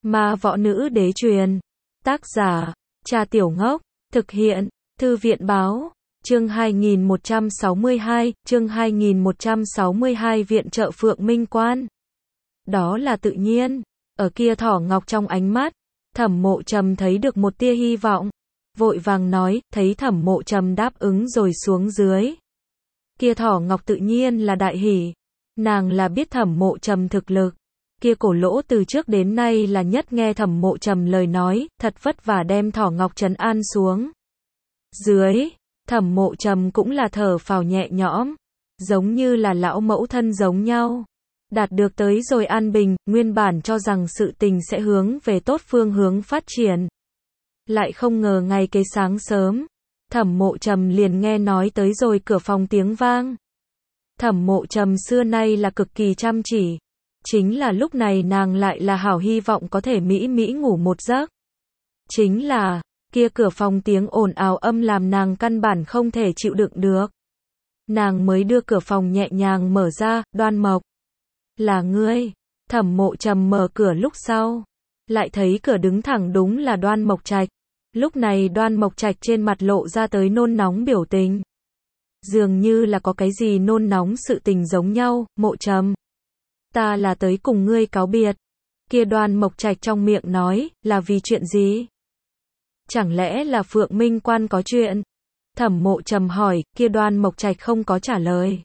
Ma võ nữ đế truyền. Tác giả, Cha Tiểu Ngốc. Thực hiện, Thư viện báo. Chương 2162, chương 2162 viện trợ Phượng Minh Quan. Đó là tự nhiên. Ở kia thỏ ngọc trong ánh mắt, Thẩm Mộ Trầm thấy được một tia hy vọng. Vội vàng nói, thấy Thẩm Mộ Trầm đáp ứng rồi xuống dưới. Kia thỏ ngọc tự nhiên là đại hỉ. Nàng là biết Thẩm Mộ Trầm thực lực. Kia cổ lỗ từ trước đến nay là nhất nghe Thẩm Mộ Trầm lời nói, thật vất vả đem thỏ ngọc trấn an xuống. Dưới, Thẩm Mộ Trầm cũng là thở phào nhẹ nhõm, giống như là lão mẫu thân giống nhau. Đạt được tới rồi an bình, nguyên bản cho rằng sự tình sẽ hướng về tốt phương hướng phát triển. Lại không ngờ ngày kế sáng sớm, Thẩm Mộ Trầm liền nghe nói tới rồi cửa phòng tiếng vang. Thẩm Mộ Trầm xưa nay là cực kỳ chăm chỉ. Chính là lúc này nàng lại là hảo hy vọng có thể mỹ mỹ ngủ một giấc. Chính là, kia cửa phòng tiếng ồn ào âm làm nàng căn bản không thể chịu đựng được. Nàng mới đưa cửa phòng nhẹ nhàng mở ra, Đoan Mộc. Là ngươi. Thẩm Mộ Trầm mở cửa lúc sau. Lại thấy cửa đứng thẳng đúng là Đoan Mộc Trạch. Lúc này Đoan Mộc Trạch trên mặt lộ ra tới nôn nóng biểu tình. Dường như là có cái gì nôn nóng sự tình giống nhau, Mộ Trầm. Ta là tới cùng ngươi cáo biệt. Kia Đoan Mộc Trạch trong miệng nói, là vì chuyện gì? Chẳng lẽ là Phượng Minh Quan có chuyện? Thẩm Mộ Trầm hỏi, kia Đoan Mộc Trạch không có trả lời.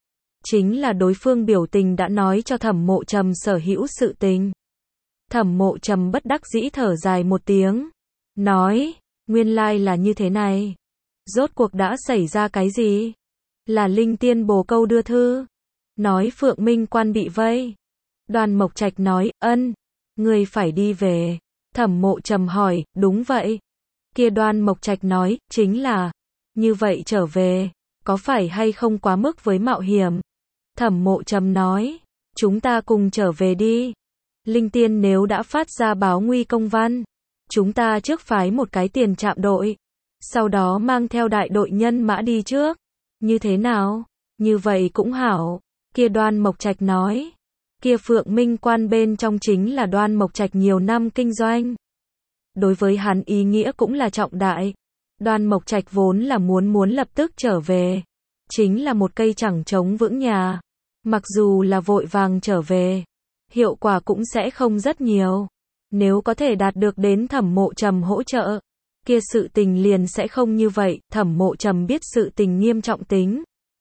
Chính là đối phương biểu tình đã nói cho Thẩm Mộ Trầm sở hữu sự tình. Thẩm Mộ Trầm bất đắc dĩ thở dài một tiếng. Nói, nguyên lai là như thế này. Rốt cuộc đã xảy ra cái gì? Là Linh Tiên Bồ Câu đưa thư. Nói Phượng Minh Quan bị vây. Đoan Mộc Trạch nói, ngươi phải đi về. Thẩm Mộ Trầm hỏi, đúng vậy. Kia Đoan Mộc Trạch nói, chính là, như vậy trở về, có phải hay không quá mức với mạo hiểm? Thẩm Mộ Trầm nói, chúng ta cùng trở về đi. Linh Tiên nếu đã phát ra báo nguy công văn, chúng ta trước phái một cái tiền trạm đội, sau đó mang theo đại đội nhân mã đi trước. Như thế nào? Như vậy cũng hảo. Kia Đoan Mộc Trạch nói, kia Phượng Minh Quan bên trong chính là Đoan Mộc Trạch nhiều năm kinh doanh. Đối với hắn ý nghĩa cũng là trọng đại. Đoan Mộc Trạch vốn là muốn lập tức trở về. Chính là một cây chẳng chống vững nhà. Mặc dù là vội vàng trở về, hiệu quả cũng sẽ không rất nhiều. Nếu có thể đạt được đến Thẩm Mộ Trầm hỗ trợ, kia sự tình liền sẽ không như vậy. Thẩm Mộ Trầm biết sự tình nghiêm trọng tính.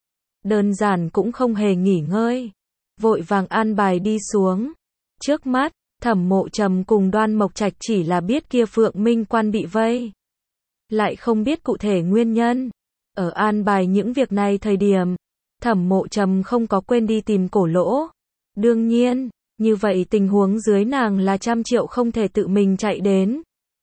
Đơn giản cũng không hề nghỉ ngơi. Vội vàng an bài đi xuống. Trước mắt, Thẩm Mộ Trầm cùng Đoan Mộc Trạch chỉ là biết kia Phượng Minh Quan bị vây. Lại không biết cụ thể nguyên nhân. Ở an bài những việc này thời điểm, Thẩm Mộ Trầm không có quên đi tìm cổ lỗ. Đương nhiên, như vậy tình huống dưới nàng là 100 triệu không thể tự mình chạy đến.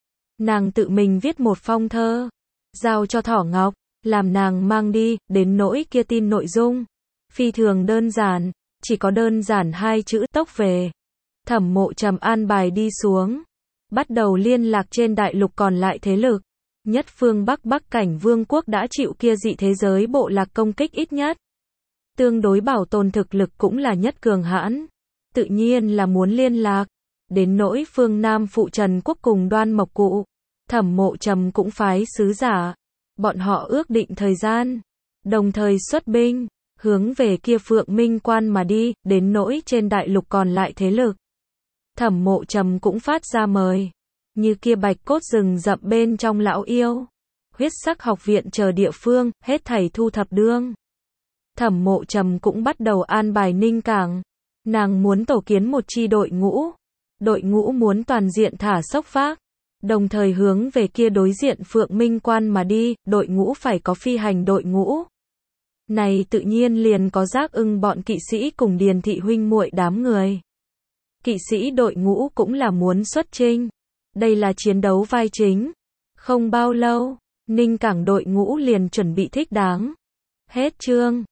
Nàng tự mình viết một phong thơ, giao cho Thỏ Ngọc, làm nàng mang đi. Đến nỗi kia tin nội dung, phi thường đơn giản, chỉ có đơn giản 2 chữ tốc về. Thẩm Mộ Trầm an bài đi xuống, bắt đầu liên lạc trên đại lục còn lại thế lực. Nhất phương Bắc Cảnh Vương quốc đã chịu kia dị thế giới bộ lạc công kích ít nhất. Tương đối bảo tồn thực lực cũng là nhất cường hãn. Tự nhiên là muốn liên lạc. Đến nỗi phương Nam phụ Trần quốc cùng Đoan Mộc Cụ, Thẩm Mộ Trầm cũng phái sứ giả. Bọn họ ước định thời gian, đồng thời xuất binh, hướng về kia Phượng Minh Quan mà đi. Đến nỗi trên đại lục còn lại thế lực, Thẩm Mộ Trầm cũng phát ra mời. Như kia Bạch Cốt rừng rậm bên trong lão yêu, Huyết Sắc học viện chờ địa phương, hết thảy thu thập đương. Thẩm Mộ Trầm cũng bắt đầu an bài Ninh Cảng. Nàng muốn tổ kiến một chi đội ngũ. Đội ngũ muốn toàn diện thả sốc vác. Đồng thời hướng về kia đối diện Phượng Minh Quan mà đi. Đội ngũ phải có phi hành đội ngũ. Này tự nhiên liền có Giác Ưng bọn kỵ sĩ cùng Điền thị huynh muội đám người. Kỵ sĩ đội ngũ cũng là muốn xuất chinh. Đây là chiến đấu vai chính. Không bao lâu, Ninh Cảng đội ngũ liền chuẩn bị thích đáng. Hết chương.